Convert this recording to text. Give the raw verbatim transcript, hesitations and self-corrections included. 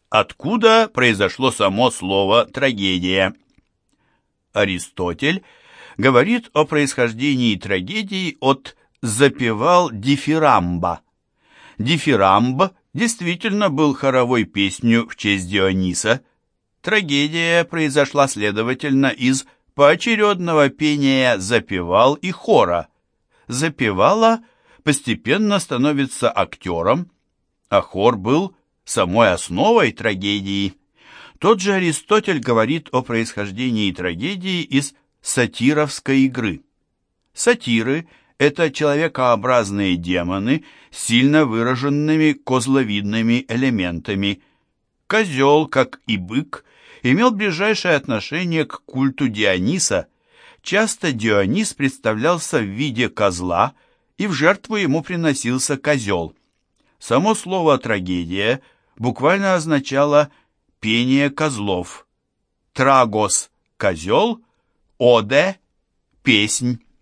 Откуда произошло само слово «трагедия»? Аристотель говорит о происхождении трагедии от «запевал дифирамба». Дифирамб действительно был хоровой песнью в честь Диониса. Трагедия произошла, следовательно, из поочередного пения запевал и хора. Запевала постепенно становится актером, а хор был самой основой трагедии. Тот же Аристотель говорит о происхождении трагедии из сатировской игры. Сатиры – это человекообразные демоны с сильно выраженными козловидными элементами. Козел, как и бык, имел ближайшее отношение к культу Диониса. Часто Дионис представлялся в виде козла, и в жертву ему приносился козел. Само слово «трагедия» буквально означало «пение козлов». Трагос – козел, оде – песнь.